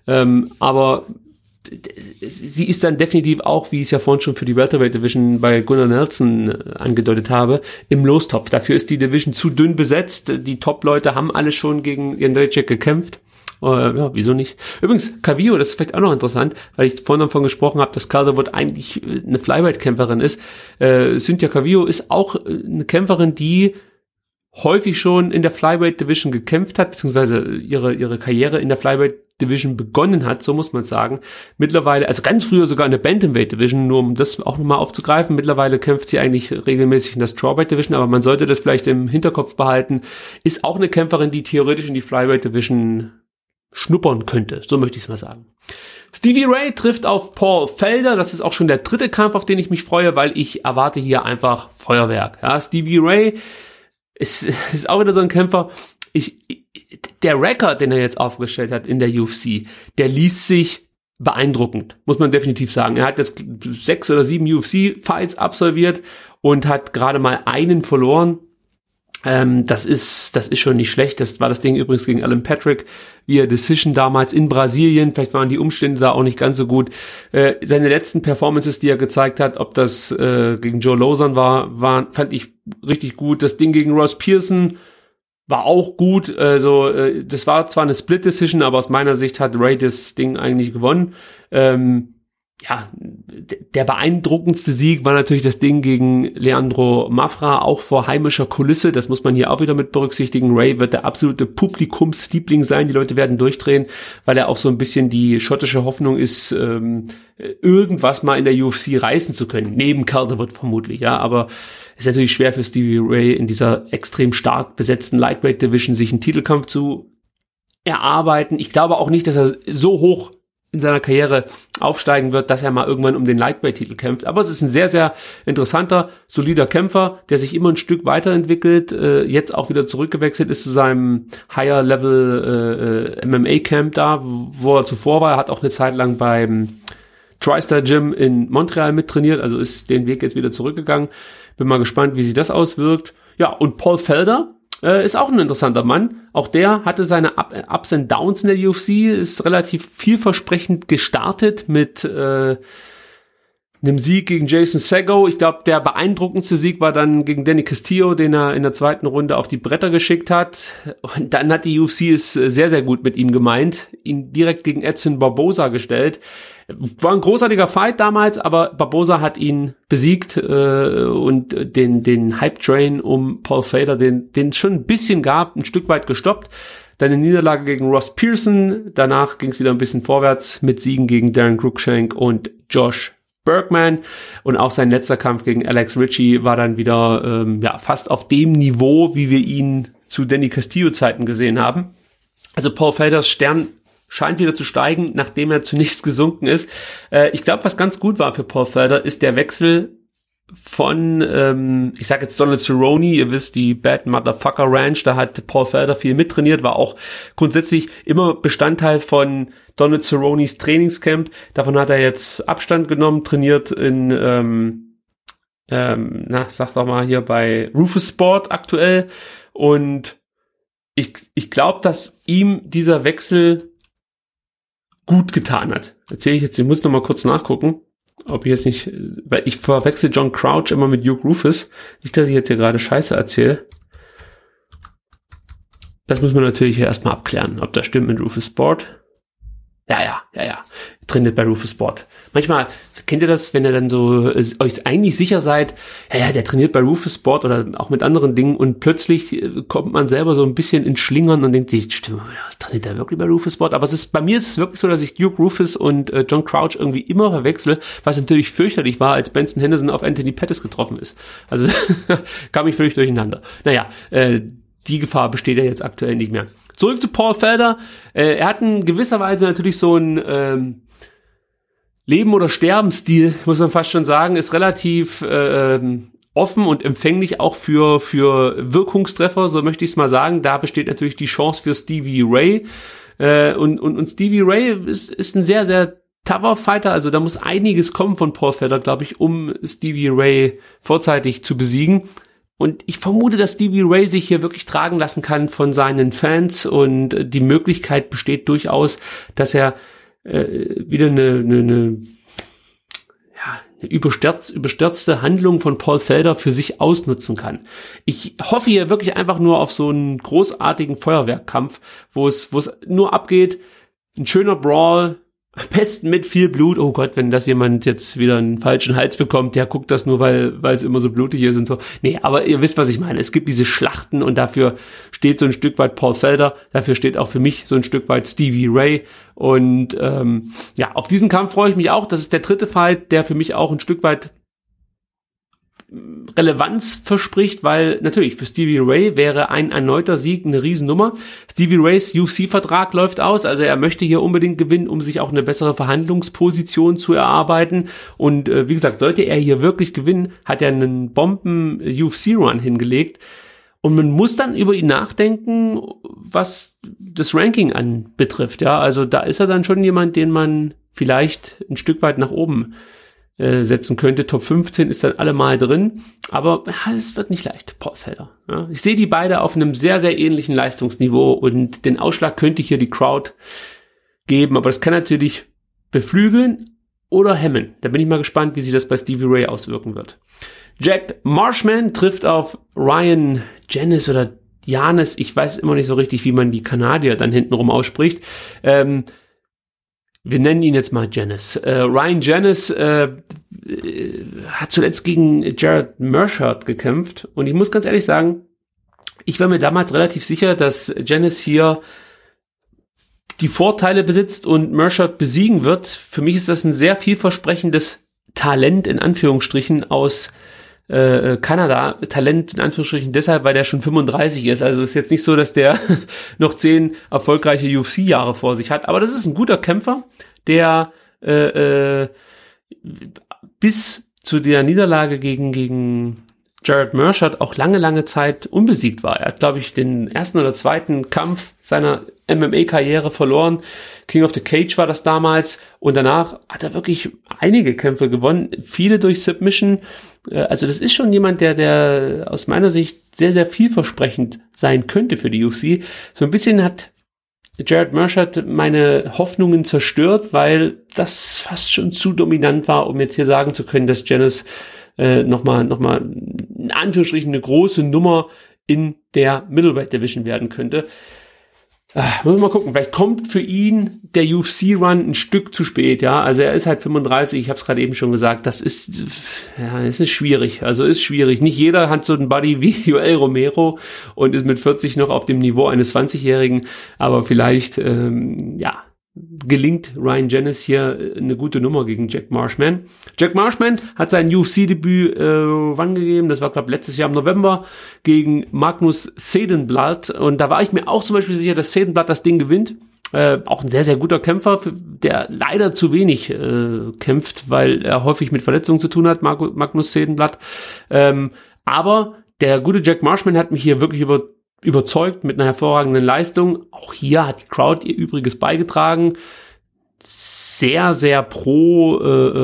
aber sie ist dann definitiv auch, wie ich es ja vorhin schon für die Welterweight Division bei Gunnar Nelson angedeutet habe, im Lostopf. Dafür ist die Division zu dünn besetzt. Die Top-Leute haben alle schon gegen Jędrzejczyk gekämpft. Ja, wieso nicht? Übrigens, Calvillo, das ist vielleicht auch noch interessant, weil ich vorhin davon gesprochen habe, dass Calderwood eigentlich eine Flyweight-Kämpferin ist. Cynthia Calvillo ist auch eine Kämpferin, die häufig schon in der Flyweight-Division gekämpft hat, beziehungsweise ihre Karriere in der Flyweight-Division begonnen hat, so muss man sagen. Mittlerweile, also ganz früher sogar in der Bantamweight-Division, nur um das auch nochmal aufzugreifen. Mittlerweile kämpft sie eigentlich regelmäßig in der Strawweight-Division, aber man sollte das vielleicht im Hinterkopf behalten. Ist auch eine Kämpferin, die theoretisch in die Flyweight-Division schnuppern könnte, so möchte ich es mal sagen. Stevie Ray trifft auf Paul Felder, das ist auch schon der 3. Kampf, auf den ich mich freue, weil ich erwarte hier einfach Feuerwerk. Ja, Stevie Ray ist auch wieder so ein Kämpfer, der Rekord, den er jetzt aufgestellt hat in der UFC, der liest sich beeindruckend, muss man definitiv sagen. Er hat jetzt 6 oder 7 UFC-Fights absolviert und hat gerade mal einen verloren. Das ist schon nicht schlecht. Das war das Ding übrigens gegen Alan Patrick via Decision damals in Brasilien. Vielleicht waren die Umstände da auch nicht ganz so gut. Seine letzten Performances, die er gezeigt hat, ob das gegen Joe Lauzon war, fand ich richtig gut. Das Ding gegen Ross Pearson war auch gut. Also das war zwar eine Split Decision, aber aus meiner Sicht hat Ray das Ding eigentlich gewonnen. Ja, der beeindruckendste Sieg war natürlich das Ding gegen Leandro Mafra, auch vor heimischer Kulisse. Das muss man hier auch wieder mit berücksichtigen. Ray wird der absolute Publikumsliebling sein. Die Leute werden durchdrehen, weil er auch so ein bisschen die schottische Hoffnung ist, irgendwas mal in der UFC reißen zu können. Neben Calderwood vermutlich, ja. Aber es ist natürlich schwer für Stevie Ray in dieser extrem stark besetzten Lightweight Division sich einen Titelkampf zu erarbeiten. Ich glaube auch nicht, dass er so hoch in seiner Karriere aufsteigen wird, dass er mal irgendwann um den Lightweight-Titel kämpft. Aber es ist ein sehr, sehr interessanter, solider Kämpfer, der sich immer ein Stück weiterentwickelt, jetzt auch wieder zurückgewechselt ist zu seinem Higher-Level MMA-Camp da, wo er zuvor war. Er hat auch eine Zeit lang beim TriStar Gym in Montreal mittrainiert, also ist den Weg jetzt wieder zurückgegangen. Bin mal gespannt, wie sich das auswirkt. Ja, und Paul Felder ist auch ein interessanter Mann. Auch der hatte seine Ups and Downs in der UFC, ist relativ vielversprechend gestartet mit einem Sieg gegen Jason Sego. Ich glaube, der beeindruckendste Sieg war dann gegen Danny Castillo, den er in der zweiten Runde auf die Bretter geschickt hat. Und dann hat die UFC es sehr, sehr gut mit ihm gemeint, ihn direkt gegen Edson Barboza gestellt. War ein großartiger Fight damals, aber Barboza hat ihn besiegt und den Hype-Train um Paul Felder, den es schon ein bisschen gab, ein Stück weit gestoppt. Dann eine Niederlage gegen Ross Pearson. Danach ging es wieder ein bisschen vorwärts mit Siegen gegen Darren Cruikshank und Josh Bergman. Und auch sein letzter Kampf gegen Alex Ritchie war dann wieder fast auf dem Niveau, wie wir ihn zu Danny Castillo-Zeiten gesehen haben. Also Paul Felders Stern scheint wieder zu steigen, nachdem er zunächst gesunken ist. Ich glaube, was ganz gut war für Paul Felder, ist der Wechsel von, ich sag jetzt Donald Cerrone, ihr wisst, die Bad Motherfucker Ranch, da hat Paul Felder viel mittrainiert, war auch grundsätzlich immer Bestandteil von Donald Cerrones Trainingscamp. Davon hat er jetzt Abstand genommen, trainiert in, sag doch mal hier bei Rufus Sport aktuell. Und ich glaube, dass ihm dieser Wechsel gut getan hat. Erzähle ich jetzt, ich muss noch mal kurz nachgucken, ob ich jetzt nicht, weil ich verwechsel John Crouch immer mit Hugh Rufus. Nicht, dass ich jetzt hier gerade Scheiße erzähle. Das muss man natürlich erstmal abklären, ob das stimmt mit Rufus Sport. Ja. Trainiert bei Rufus Sport. Manchmal, kennt ihr das, wenn ihr dann so euch eigentlich sicher seid, ja, der trainiert bei Rufus Sport oder auch mit anderen Dingen und plötzlich kommt man selber so ein bisschen ins Schlingern und denkt sich, stimmt, trainiert der wirklich bei Rufus Sport? Aber bei mir ist es wirklich so, dass ich Duke Rufus und John Crouch irgendwie immer verwechsel, was natürlich fürchterlich war, als Benson Henderson auf Anthony Pettis getroffen ist. Also kam ich völlig durcheinander. Naja, die Gefahr besteht ja jetzt aktuell nicht mehr. Zurück zu Paul Felder. Er hat in gewisser Weise natürlich so ein Leben- oder Sterben-Stil, muss man fast schon sagen, ist relativ offen und empfänglich auch für Wirkungstreffer, so möchte ich es mal sagen. Da besteht natürlich die Chance für Stevie Ray. Und Stevie Ray ist ein sehr, sehr tougher Fighter. Also da muss einiges kommen von Paul Felder, glaube ich, um Stevie Ray vorzeitig zu besiegen. Und ich vermute, dass Stevie Ray sich hier wirklich tragen lassen kann von seinen Fans und die Möglichkeit besteht durchaus, dass er wieder eine überstürzte Handlung von Paul Felder für sich ausnutzen kann. Ich hoffe hier wirklich einfach nur auf so einen großartigen Feuerwerkkampf, wo es nur abgeht, ein schöner Brawl, am besten mit viel Blut. Oh Gott, wenn das jemand jetzt wieder einen falschen Hals bekommt, der guckt das nur, weil es immer so blutig ist und so. Nee, aber ihr wisst, was ich meine. Es gibt diese Schlachten und dafür steht so ein Stück weit Paul Felder. Dafür steht auch für mich so ein Stück weit Stevie Ray. Und auf diesen Kampf freue ich mich auch. Das ist der dritte Fight, der für mich auch ein Stück weit Relevanz verspricht, weil natürlich für Stevie Ray wäre ein erneuter Sieg eine Riesennummer. Stevie Rays UFC-Vertrag läuft aus, also er möchte hier unbedingt gewinnen, um sich auch eine bessere Verhandlungsposition zu erarbeiten. Und wie gesagt, sollte er hier wirklich gewinnen, hat er einen Bomben-UFC-Run hingelegt. Und man muss dann über ihn nachdenken, was das Ranking anbetrifft. Ja, also da ist er dann schon jemand, den man vielleicht ein Stück weit nach oben setzen könnte. Top 15 ist dann allemal drin, aber es wird nicht leicht, Paul Felder. Ja. Ich sehe die beide auf einem sehr, sehr ähnlichen Leistungsniveau und den Ausschlag könnte hier die Crowd geben, aber das kann natürlich beflügeln oder hemmen. Da bin ich mal gespannt, wie sich das bei Stevie Ray auswirken wird. Jack Marshman trifft auf Ryan Janis oder Janis, ich weiß immer nicht so richtig, wie man die Kanadier dann hintenrum ausspricht. Wir nennen ihn jetzt mal Janis. Ryan Janis hat zuletzt gegen Jared Mershard gekämpft und ich muss ganz ehrlich sagen, ich war mir damals relativ sicher, dass Janis hier die Vorteile besitzt und Mershard besiegen wird. Für mich ist das ein sehr vielversprechendes Talent in Anführungsstrichen aus Kanada. Talent in Anführungsstrichen deshalb, weil der schon 35 ist. Also ist jetzt nicht so, dass der noch 10 erfolgreiche UFC-Jahre vor sich hat. Aber das ist ein guter Kämpfer, der bis zu der Niederlage gegen Jared Mershard auch lange Zeit unbesiegt war. Er hat, glaube ich, den ersten oder zweiten Kampf seiner MMA-Karriere verloren. King of the Cage war das damals. Und danach hat er wirklich einige Kämpfe gewonnen. Viele durch Submission. Also das ist schon jemand, der aus meiner Sicht sehr, sehr vielversprechend sein könnte für die UFC. So ein bisschen hat Jared Mershard meine Hoffnungen zerstört, weil das fast schon zu dominant war, um jetzt hier sagen zu können, dass Janis nochmal in Anführungsstrichen eine große Nummer in der Middleweight Division werden könnte. Müssen wir mal gucken, vielleicht kommt für ihn der UFC-Run ein Stück zu spät, ja, also er ist halt 35, ich habe es gerade eben schon gesagt, das ist schwierig, also ist schwierig, nicht jeder hat so einen Buddy wie Joel Romero und ist mit 40 noch auf dem Niveau eines 20-Jährigen, aber vielleicht, gelingt Ryan Janis hier eine gute Nummer gegen Jack Marshman. Jack Marshman hat sein UFC-Debüt wann gegeben? Das war, glaube ich, letztes Jahr im November gegen Magnus Cedenblad. Und da war ich mir auch zum Beispiel sicher, dass Cedenblad das Ding gewinnt. Auch ein sehr, sehr guter Kämpfer, der leider zu wenig kämpft, weil er häufig mit Verletzungen zu tun hat, Magnus Cedenblad. Aber der gute Jack Marshman hat mich hier wirklich überzeugt mit einer hervorragenden Leistung. Auch hier hat die Crowd ihr Übriges beigetragen. Sehr, sehr pro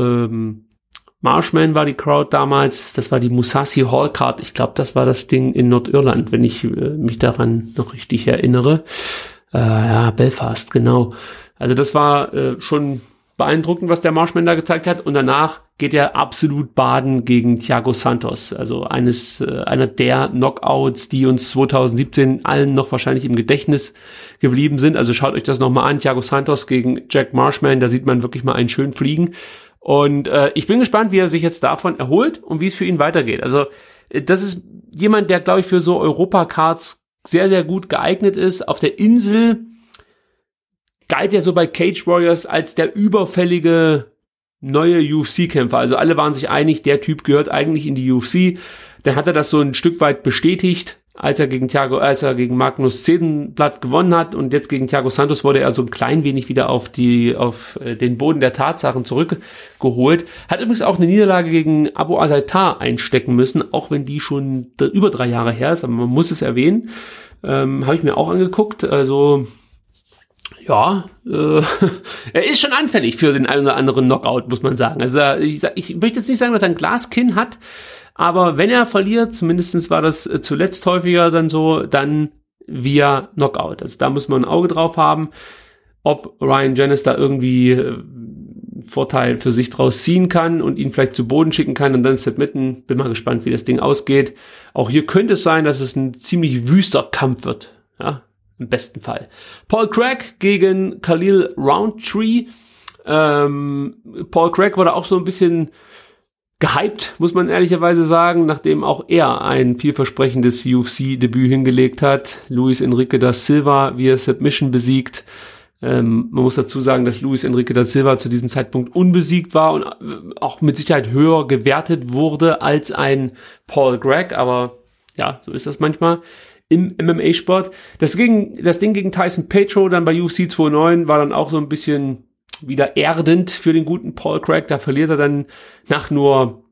Marshman war die Crowd damals. Das war die Musashi Hall Card. Ich glaube, das war das Ding in Nordirland, wenn ich mich daran noch richtig erinnere. Belfast, genau. Also das war schon beeindruckend, was der Marshman da gezeigt hat. Und danach geht er absolut baden gegen Thiago Santos. Also einer der Knockouts, die uns 2017 allen noch wahrscheinlich im Gedächtnis geblieben sind. Also schaut euch das nochmal an. Thiago Santos gegen Jack Marshman. Da sieht man wirklich mal einen schön fliegen. Und ich bin gespannt, wie er sich jetzt davon erholt und wie es für ihn weitergeht. Also das ist jemand, der, glaube ich, für so Europa-Cards sehr, sehr gut geeignet ist. Auf der Insel galt ja so bei Cage Warriors als der überfällige neue UFC-Kämpfer. Also alle waren sich einig, der Typ gehört eigentlich in die UFC. Dann hat er das so ein Stück weit bestätigt, als er gegen Magnus Cedenblad gewonnen hat. Und jetzt gegen Thiago Santos wurde er so ein klein wenig wieder auf den Boden der Tatsachen zurückgeholt. Hat übrigens auch eine Niederlage gegen Abu Azaitar einstecken müssen, auch wenn die schon über 3 Jahre her ist. Aber man muss es erwähnen. Habe ich mir auch angeguckt. Also ja, er ist schon anfällig für den einen oder anderen Knockout, muss man sagen. Also ich möchte jetzt nicht sagen, dass er ein Glaskinn hat, aber wenn er verliert, zumindest war das zuletzt häufiger dann so, dann via Knockout. Also da muss man ein Auge drauf haben, ob Ryan Janis da irgendwie Vorteil für sich draus ziehen kann und ihn vielleicht zu Boden schicken kann und dann submitten. Bin mal gespannt, wie das Ding ausgeht. Auch hier könnte es sein, dass es ein ziemlich wüster Kampf wird. Ja, im besten Fall. Paul Craig gegen Khalil Roundtree. Paul Craig wurde auch so ein bisschen gehypt, muss man ehrlicherweise sagen, nachdem auch er ein vielversprechendes UFC-Debüt hingelegt hat. Luis Enrique da Silva via Submission besiegt. Man muss dazu sagen, dass Luis Enrique da Silva zu diesem Zeitpunkt unbesiegt war und auch mit Sicherheit höher gewertet wurde als ein Paul Craig, aber ja, so ist das manchmal im MMA-Sport. Das Ding gegen Tyson Petro dann bei UFC 209 war dann auch so ein bisschen wieder erdend für den guten Paul Craig. Da verliert er dann nach nur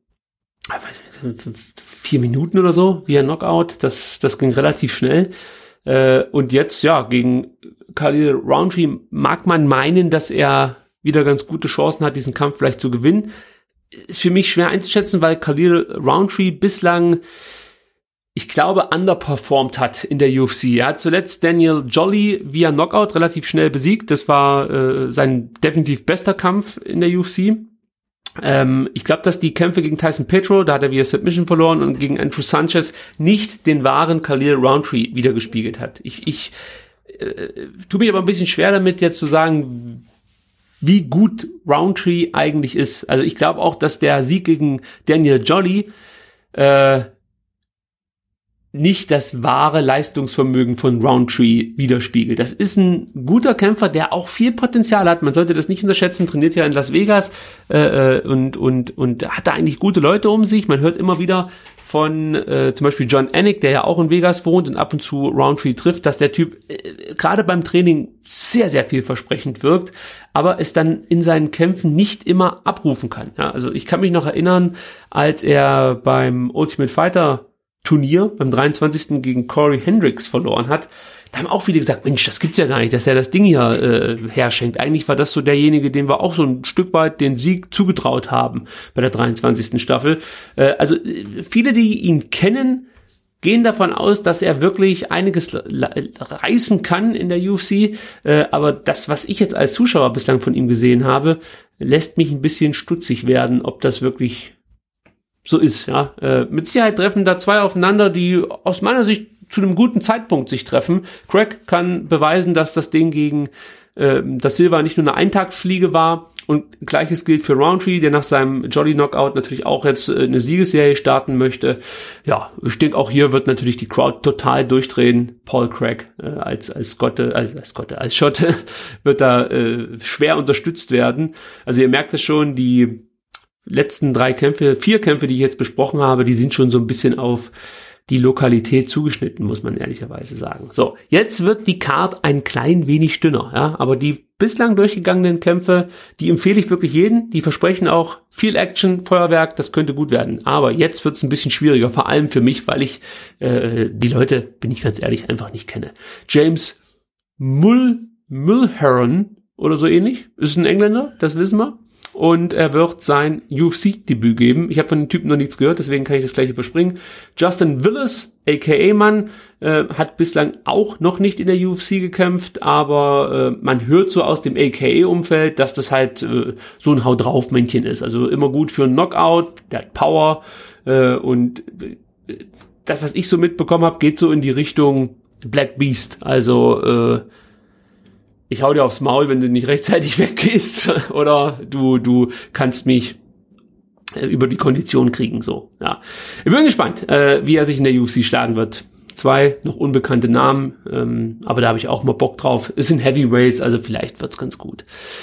4 Minuten oder so via Knockout. Das ging relativ schnell. Und jetzt, ja, gegen Khalil Roundtree mag man meinen, dass er wieder ganz gute Chancen hat, diesen Kampf vielleicht zu gewinnen. ist für mich schwer einzuschätzen, weil Khalil Rountree bislang, ich glaube, underperformed hat in der UFC. Er hat zuletzt Daniel Jolly via Knockout relativ schnell besiegt. Das war sein definitiv bester Kampf in der UFC. Ich glaube, dass die Kämpfe gegen Tyson Petro, da hat er via Submission verloren, und gegen Andrew Sanchez nicht den wahren Khalil Rountree wiedergespiegelt hat. Ich tue mich aber ein bisschen schwer damit, jetzt zu sagen, wie gut Rountree eigentlich ist. Also ich glaube auch, dass der Sieg gegen Daniel Jolly nicht das wahre Leistungsvermögen von Rountree widerspiegelt. Das ist ein guter Kämpfer, der auch viel Potenzial hat. Man sollte das nicht unterschätzen, trainiert ja in Las Vegas und hat da eigentlich gute Leute um sich. Man hört immer wieder von zum Beispiel John Anik, der ja auch in Vegas wohnt und ab und zu Rountree trifft, dass der Typ gerade beim Training sehr, sehr vielversprechend wirkt, aber es dann in seinen Kämpfen nicht immer abrufen kann. Ja, also ich kann mich noch erinnern, als er beim Ultimate Fighter Turnier beim 23. gegen Corey Hendricks verloren hat, da haben auch viele gesagt, Mensch, das gibt's ja gar nicht, dass er das Ding hier herschenkt. Eigentlich war das so derjenige, dem wir auch so ein Stück weit den Sieg zugetraut haben bei der 23. Staffel. Also viele, die ihn kennen, gehen davon aus, dass er wirklich einiges reißen kann in der UFC. Aber das, was ich jetzt als Zuschauer bislang von ihm gesehen habe, lässt mich ein bisschen stutzig werden, ob das wirklich so ist, ja. Mit Sicherheit treffen da zwei aufeinander, die aus meiner Sicht zu einem guten Zeitpunkt sich treffen. Craig kann beweisen, dass das Ding gegen das Silva nicht nur eine Eintagsfliege war, und Gleiches gilt für Rountree, der nach seinem Jolly Knockout natürlich auch jetzt eine Siegesserie starten möchte. Ja, ich denke, auch hier wird natürlich die Crowd total durchdrehen. Paul Craig als Schotte wird da schwer unterstützt werden. Also ihr merkt es schon, die letzten 4 Kämpfe, die ich jetzt besprochen habe, die sind schon so ein bisschen auf die Lokalität zugeschnitten, muss man ehrlicherweise sagen. So, jetzt wird die Card ein klein wenig dünner, ja, aber die bislang durchgegangenen Kämpfe, die empfehle ich wirklich jedem, die versprechen auch viel Action, Feuerwerk, das könnte gut werden. Aber jetzt wird es ein bisschen schwieriger, vor allem für mich, weil ich die Leute, bin ich ganz ehrlich, einfach nicht kenne. James Mulheron oder so ähnlich, ist ein Engländer, das wissen wir. Und er wird sein UFC-Debüt geben. Ich habe von dem Typen noch nichts gehört, deswegen kann ich das gleich überspringen. Justin Willis, a.k.a. Mann, hat bislang auch noch nicht in der UFC gekämpft, aber man hört so aus dem a.k.a.-Umfeld, dass das halt so ein Haut-drauf-Männchen ist. Also immer gut für einen Knockout, der hat Power und das, was ich so mitbekommen habe, geht so in die Richtung Black Beast. Also ich hau dir aufs Maul, wenn du nicht rechtzeitig weggehst, oder du kannst mich über die Kondition kriegen, so, ja. Ich bin gespannt, wie er sich in der UFC schlagen wird. 2 noch unbekannte Namen, aber da habe ich auch mal Bock drauf. Es sind Heavyweights, also vielleicht wird's ganz gut.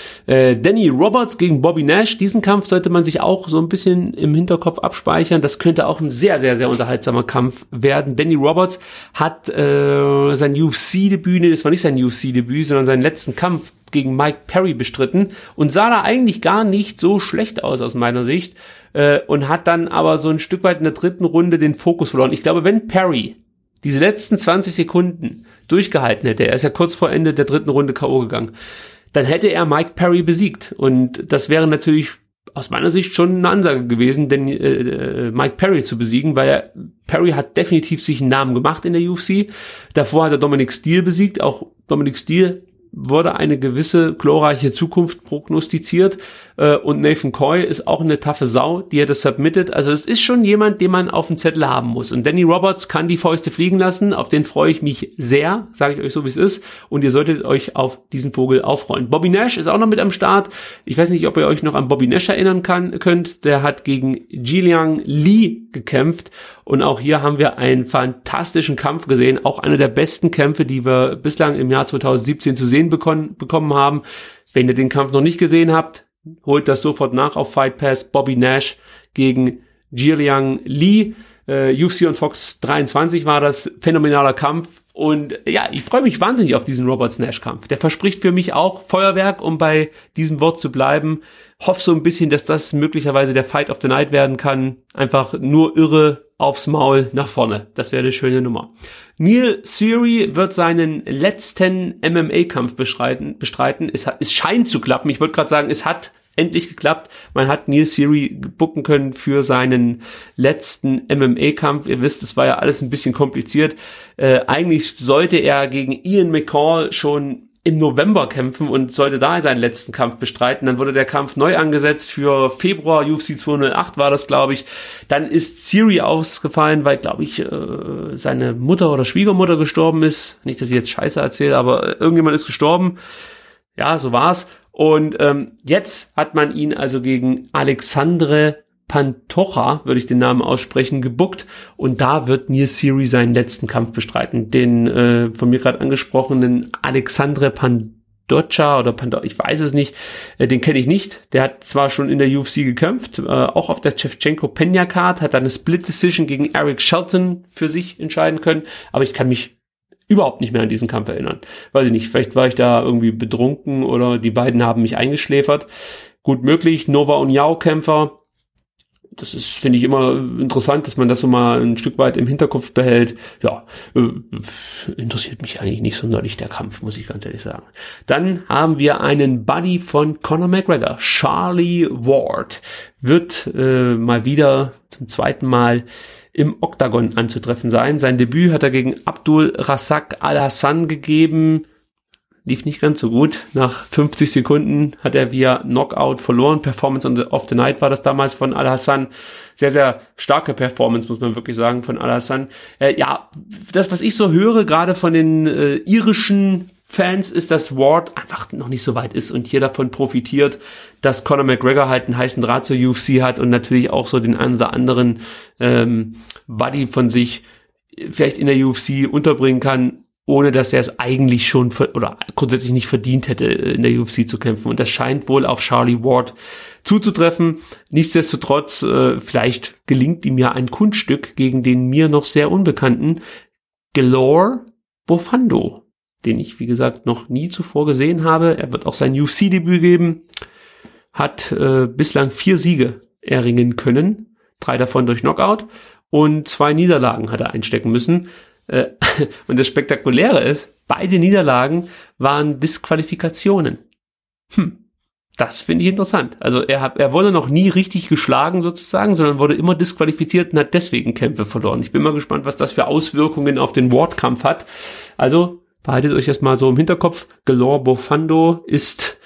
Danny Roberts gegen Bobby Nash, diesen Kampf sollte man sich auch so ein bisschen im Hinterkopf abspeichern. Das könnte auch ein sehr, sehr, sehr unterhaltsamer Kampf werden. Danny Roberts hat sein UFC-Debüt, das war nicht sein UFC-Debüt, sondern seinen letzten Kampf gegen Mike Perry bestritten und sah da eigentlich gar nicht so schlecht aus meiner Sicht, und hat dann aber so ein Stück weit in der 3. Runde den Fokus verloren. Ich glaube, wenn Perry diese letzten 20 Sekunden durchgehalten hätte, er ist ja kurz vor Ende der 3. Runde K.O. gegangen, dann hätte er Mike Perry besiegt. Und das wäre natürlich aus meiner Sicht schon eine Ansage gewesen, denn Mike Perry zu besiegen, weil Perry hat definitiv sich einen Namen gemacht in der UFC. Davor hat er Dominic Steele besiegt. Auch Dominic Steele wurde eine gewisse glorreiche Zukunft prognostiziert, und Nathan Coy ist auch eine taffe Sau, die er das submittet. Also es ist schon jemand, den man auf dem Zettel haben muss. Und Danny Roberts kann die Fäuste fliegen lassen, auf den freue ich mich sehr, sage ich euch so, wie es ist. Und ihr solltet euch auf diesen Vogel auch freuen. Bobby Nash ist auch noch mit am Start. Ich weiß nicht, ob ihr euch noch an Bobby Nash erinnern könnt. Der hat gegen Zhiliang Li gekämpft. Und auch hier haben wir einen fantastischen Kampf gesehen. Auch einer der besten Kämpfe, die wir bislang im Jahr 2017 zu sehen bekommen haben. Wenn ihr den Kampf noch nicht gesehen habt, holt das sofort nach auf Fight Pass. Bobby Nash gegen Zhiliang Li. UFC on Fox 23 war das. Phänomenaler Kampf. Und ja, ich freue mich wahnsinnig auf diesen Roberts-Nash-Kampf. Der verspricht für mich auch Feuerwerk, um bei diesem Wort zu bleiben. Hoffe so ein bisschen, dass das möglicherweise der Fight of the Night werden kann. Einfach nur irre aufs Maul nach vorne. Das wäre eine schöne Nummer. Neil Seary wird seinen letzten MMA-Kampf bestreiten. Es scheint zu klappen. Ich würde gerade sagen, es hat endlich geklappt. Man hat Neil Seery booken können für seinen letzten MMA-Kampf. Ihr wisst, es war ja alles ein bisschen kompliziert. Eigentlich sollte er gegen Ian McCall schon im November kämpfen und sollte da seinen letzten Kampf bestreiten. Dann wurde der Kampf neu angesetzt für Februar, UFC 208 war das, glaube ich. Dann ist Seery ausgefallen, weil, glaube ich, seine Mutter oder Schwiegermutter gestorben ist. Nicht, dass ich jetzt Scheiße erzähle, aber irgendjemand ist gestorben. Ja, so war's. Und jetzt hat man ihn also gegen Alexandre Pantoja, würde ich den Namen aussprechen, gebuckt, und da wird Neil Seery seinen letzten Kampf bestreiten. Den von mir gerade angesprochenen Alexandre Pantoja oder Pantoja, ich weiß es nicht, den kenne ich nicht. Der hat zwar schon in der UFC gekämpft, auch auf der Shevchenko-Pena-Card, hat dann eine Split-Decision gegen Eric Shelton für sich entscheiden können, aber ich kann mich überhaupt nicht mehr an diesen Kampf erinnern. Weiß ich nicht, vielleicht war ich da irgendwie betrunken oder die beiden haben mich eingeschläfert. Gut möglich. Nova União-Kämpfer. Das ist, finde ich, immer interessant, dass man das so mal ein Stück weit im Hinterkopf behält. Ja, interessiert mich eigentlich nicht sonderlich der Kampf, muss ich ganz ehrlich sagen. Dann haben wir einen Buddy von Conor McGregor. Charlie Ward wird mal wieder zum zweiten Mal im Oktagon anzutreffen sein. Sein Debüt hat er gegen Abdul Razak Al-Hassan gegeben. Lief nicht ganz so gut. Nach 50 Sekunden hat er via Knockout verloren. Performance of the Night war das damals von Al-Hassan. Sehr, sehr starke Performance, muss man wirklich sagen, von Al-Hassan. Ja, das, was ich so höre, gerade von den irischen Fans, ist, dass Ward einfach noch nicht so weit ist und hier davon profitiert, dass Conor McGregor halt einen heißen Draht zur UFC hat und natürlich auch so den einen oder anderen Buddy von sich vielleicht in der UFC unterbringen kann, ohne dass er es eigentlich schon oder grundsätzlich nicht verdient hätte, in der UFC zu kämpfen. Und das scheint wohl auf Charlie Ward zuzutreffen. Nichtsdestotrotz, vielleicht gelingt ihm ja ein Kunststück gegen den mir noch sehr unbekannten Galore Bofando, den ich, wie gesagt, noch nie zuvor gesehen habe. Er wird auch sein UFC-Debüt geben, hat bislang 4 Siege erringen können, 3 davon durch Knockout und 2 Niederlagen hat er einstecken müssen. Und das Spektakuläre ist, beide Niederlagen waren Disqualifikationen. Das finde ich interessant. Also er wurde noch nie richtig geschlagen sozusagen, sondern wurde immer disqualifiziert und hat deswegen Kämpfe verloren. Ich bin mal gespannt, was das für Auswirkungen auf den Ward-Kampf hat. Also behaltet euch das mal so im Hinterkopf. Galore Bofando ist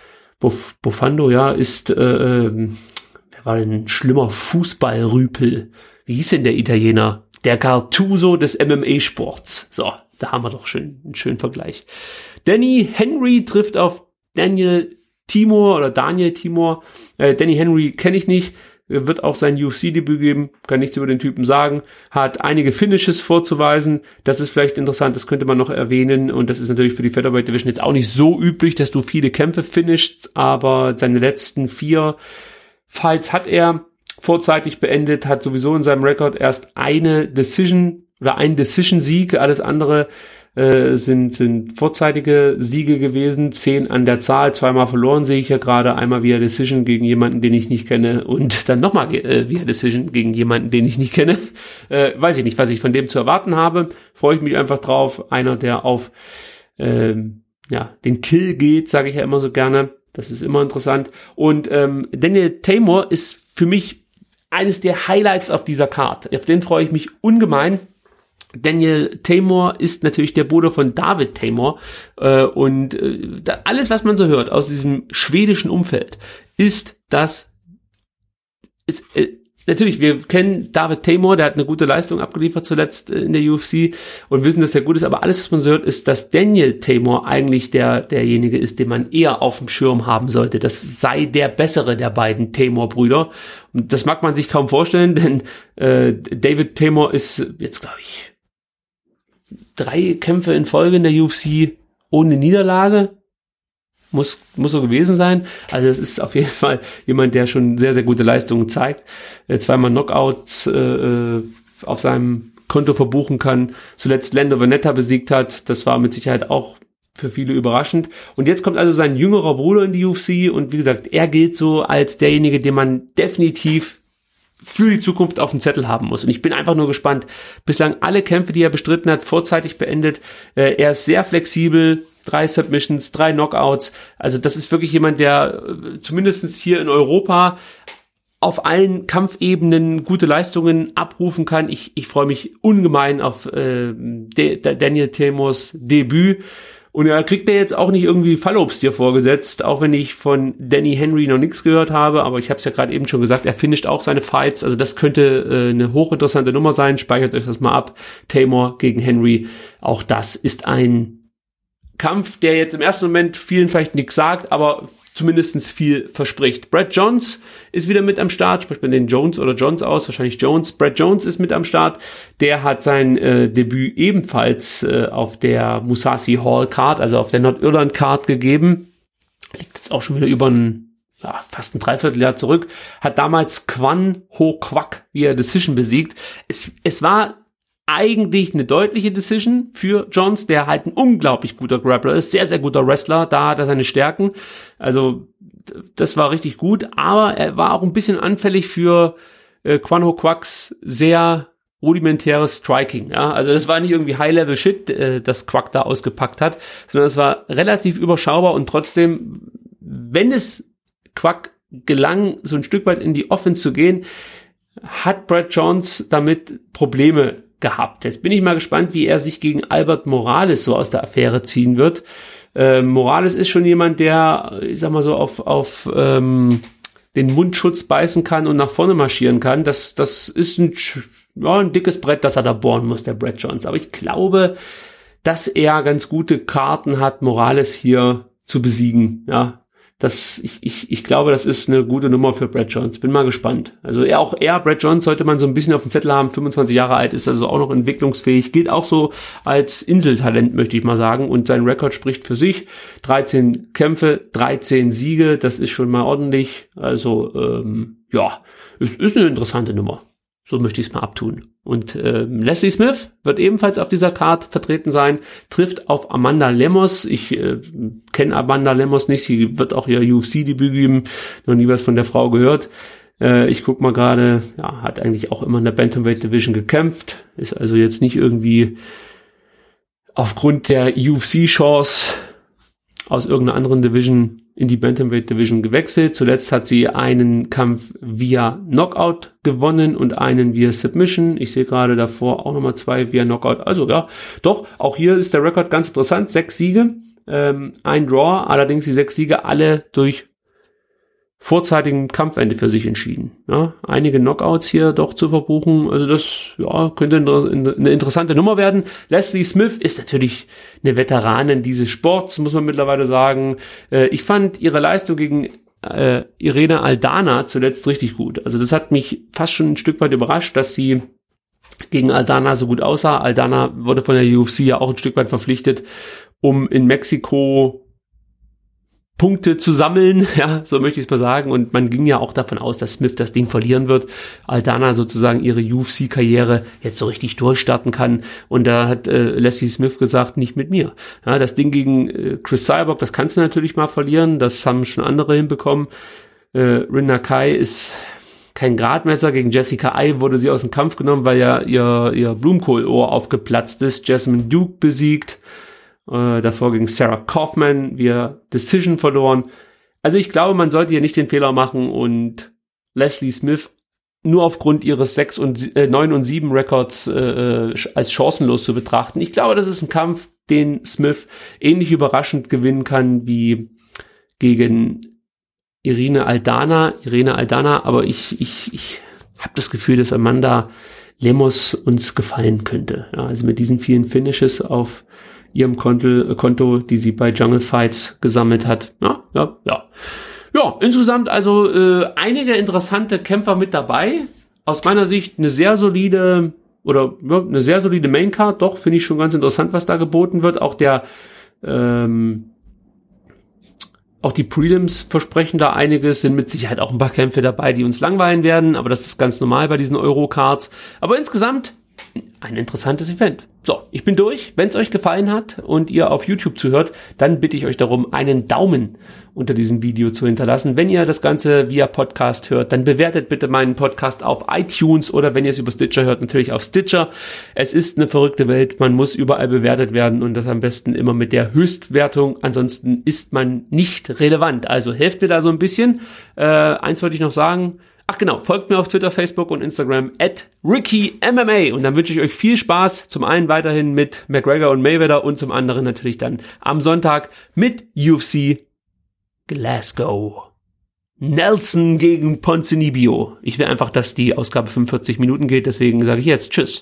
wer war denn ein schlimmer Fußballrüpel? Wie hieß denn der Italiener? Der Gattuso des MMA-Sports. So, da haben wir doch einen schönen Vergleich. Danny Henry trifft auf Daniel Timur. Danny Henry kenne ich nicht. Wird auch sein UFC-Debüt geben. Kann nichts über den Typen sagen. Hat einige Finishes vorzuweisen. Das ist vielleicht interessant. Das könnte man noch erwähnen. Und das ist natürlich für die Featherweight Division jetzt auch nicht so üblich, dass du viele Kämpfe finishst. Aber seine letzten 4 Fights hat er vorzeitig beendet, hat sowieso in seinem Rekord erst einen Decision-Sieg, alles andere sind vorzeitige Siege gewesen, 10 an der Zahl, 2-mal verloren sehe ich ja gerade, einmal via Decision gegen jemanden, den ich nicht kenne und dann nochmal via Decision gegen jemanden, den ich nicht kenne. Weiß ich nicht, was ich von dem zu erwarten habe, freue ich mich einfach drauf, einer, der auf den Kill geht, sage ich ja immer so gerne, das ist immer interessant und Daniel Timur ist für mich eines der Highlights auf dieser Card. Auf den freue ich mich ungemein. Daniel Timur ist natürlich der Bruder von David Timur und alles, was man so hört aus diesem schwedischen Umfeld, ist, dass es natürlich, wir kennen David Timur, der hat eine gute Leistung abgeliefert zuletzt in der UFC und wissen, dass er gut ist, aber alles, was man so hört, ist, dass Daniel Timur eigentlich derjenige ist, den man eher auf dem Schirm haben sollte. Das sei der bessere der beiden Timur-Brüder. Und das mag man sich kaum vorstellen, denn David Timur ist jetzt, glaube ich, 3 Kämpfe in Folge in der UFC ohne Niederlage. Muss so gewesen sein. Also das ist auf jeden Fall jemand, der schon sehr, sehr gute Leistungen zeigt. 2-mal Knockouts auf seinem Konto verbuchen kann. Zuletzt Lando Veneta besiegt hat. Das war mit Sicherheit auch für viele überraschend. Und jetzt kommt also sein jüngerer Bruder in die UFC. Und wie gesagt, er gilt so als derjenige, den man definitiv für die Zukunft auf dem Zettel haben muss. Und ich bin einfach nur gespannt. Bislang alle Kämpfe, die er bestritten hat, vorzeitig beendet. Er ist sehr flexibel. 3 Submissions, 3 Knockouts. Also das ist wirklich jemand, der zumindest hier in Europa auf allen Kampfebenen gute Leistungen abrufen kann. Ich freue mich ungemein auf Daniel Temos Debüt. Und er kriegt ja jetzt auch nicht irgendwie Fallobst hier vorgesetzt, auch wenn ich von Danny Henry noch nichts gehört habe, aber ich habe es ja gerade eben schon gesagt, er finisht auch seine Fights, also das könnte eine hochinteressante Nummer sein, speichert euch das mal ab, Tamor gegen Henry, auch das ist ein Kampf, der jetzt im ersten Moment vielen vielleicht nichts sagt, aber zumindest viel verspricht. Brad Jones ist wieder mit am Start, spricht man den Jones oder Jones aus, wahrscheinlich Jones. Brad Jones ist mit am Start, der hat sein Debüt ebenfalls auf der Musashi Hall Card, also auf der Nordirland Card gegeben. Liegt jetzt auch schon wieder über fast ein Dreivierteljahr zurück, hat damals Kwan Ho Kwak via Decision besiegt. Es war eigentlich eine deutliche Decision für Jones, der halt ein unglaublich guter Grappler ist, sehr, sehr guter Wrestler, da hat er seine Stärken, also das war richtig gut, aber er war auch ein bisschen anfällig für Kwan Ho Kwaks sehr rudimentäres Striking, ja, also das war nicht irgendwie High-Level-Shit, das Kwak da ausgepackt hat, sondern es war relativ überschaubar und trotzdem, wenn es Kwak gelang, so ein Stück weit in die Offense zu gehen, hat Brad Jones damit Probleme gehabt. Jetzt bin ich mal gespannt, wie er sich gegen Albert Morales so aus der Affäre ziehen wird. Morales ist schon jemand, der, ich sag mal so, auf den Mundschutz beißen kann und nach vorne marschieren kann. Das ist ein dickes Brett, das er da bohren muss, der Brad Jones. Aber ich glaube, dass er ganz gute Karten hat, Morales hier zu besiegen. Ja, ich glaube, das ist eine gute Nummer für Brad Jones. Bin mal gespannt. Also Brad Jones sollte man so ein bisschen auf dem Zettel haben. 25 Jahre alt, ist also auch noch entwicklungsfähig. Gilt auch so als Inseltalent, möchte ich mal sagen. Und sein Rekord spricht für sich. 13 Kämpfe, 13 Siege. Das ist schon mal ordentlich. Also, es ist eine interessante Nummer. So möchte ich es mal abtun. Und Leslie Smith wird ebenfalls auf dieser Card vertreten sein, trifft auf Amanda Lemos. Ich kenne Amanda Lemos nicht, sie wird auch ihr UFC-Debüt geben, noch nie was von der Frau gehört. Ich guck mal gerade, hat eigentlich auch immer in der Bantamweight Division gekämpft, ist also jetzt nicht irgendwie aufgrund der UFC-Chance aus irgendeiner anderen Division in die Bantamweight Division gewechselt. Zuletzt hat sie einen Kampf via Knockout gewonnen und einen via Submission. Ich sehe gerade davor auch nochmal 2 via Knockout. Also ja, doch, auch hier ist der Rekord ganz interessant. 6 Siege, ein Draw, allerdings die 6 Siege alle durch vorzeitigen Kampfende für sich entschieden. Ja, einige Knockouts hier doch zu verbuchen, also das könnte eine interessante Nummer werden. Leslie Smith ist natürlich eine Veteranin dieses Sports, muss man mittlerweile sagen. Ich fand ihre Leistung gegen Irene Aldana zuletzt richtig gut. Also das hat mich fast schon ein Stück weit überrascht, dass sie gegen Aldana so gut aussah. Aldana wurde von der UFC ja auch ein Stück weit verpflichtet, um in Mexiko Punkte zu sammeln, ja, so möchte ich es mal sagen. Und man ging ja auch davon aus, dass Smith das Ding verlieren wird. Aldana sozusagen ihre UFC-Karriere jetzt so richtig durchstarten kann. Und da hat Leslie Smith gesagt, nicht mit mir. Ja, das Ding gegen Chris Cyborg, das kannst du natürlich mal verlieren. Das haben schon andere hinbekommen. Rin Nakai ist kein Gradmesser. Gegen Jessica Ai wurde sie aus dem Kampf genommen, weil ja ihr Blumenkohlohr aufgeplatzt ist. Jasmine Duke besiegt. Davor gegen Sarah Kaufman via Decision verloren. Also ich glaube, man sollte hier nicht den Fehler machen und Leslie Smith nur aufgrund ihres 9 und 7 Records als chancenlos zu betrachten. Ich glaube, das ist ein Kampf, den Smith ähnlich überraschend gewinnen kann wie gegen Irene Aldana, aber ich habe das Gefühl, dass Amanda Lemos uns gefallen könnte. Ja, also mit diesen vielen Finishes auf ihrem Konto, die sie bei Jungle Fights gesammelt hat. Ja, insgesamt also einige interessante Kämpfer mit dabei. Aus meiner Sicht eine sehr solide Maincard. Doch, finde ich schon ganz interessant, was da geboten wird. Auch auch die Prelims versprechen da einiges, sind mit Sicherheit auch ein paar Kämpfe dabei, die uns langweilen werden, aber das ist ganz normal bei diesen Euro-Cards. Aber insgesamt ein interessantes Event. So, ich bin durch. Wenn es euch gefallen hat und ihr auf YouTube zuhört, dann bitte ich euch darum, einen Daumen unter diesem Video zu hinterlassen. Wenn ihr das Ganze via Podcast hört, dann bewertet bitte meinen Podcast auf iTunes oder wenn ihr es über Stitcher hört, natürlich auf Stitcher. Es ist eine verrückte Welt, man muss überall bewertet werden und das am besten immer mit der Höchstwertung. Ansonsten ist man nicht relevant. Also helft mir da so ein bisschen. Eins wollte ich noch sagen. Ach genau, folgt mir auf Twitter, Facebook und Instagram @RickyMMA und dann wünsche ich euch viel Spaß, zum einen weiterhin mit McGregor und Mayweather und zum anderen natürlich dann am Sonntag mit UFC Glasgow. Nelson gegen Ponzinibbio. Ich will einfach, dass die Ausgabe 45 Minuten geht, deswegen sage ich jetzt Tschüss.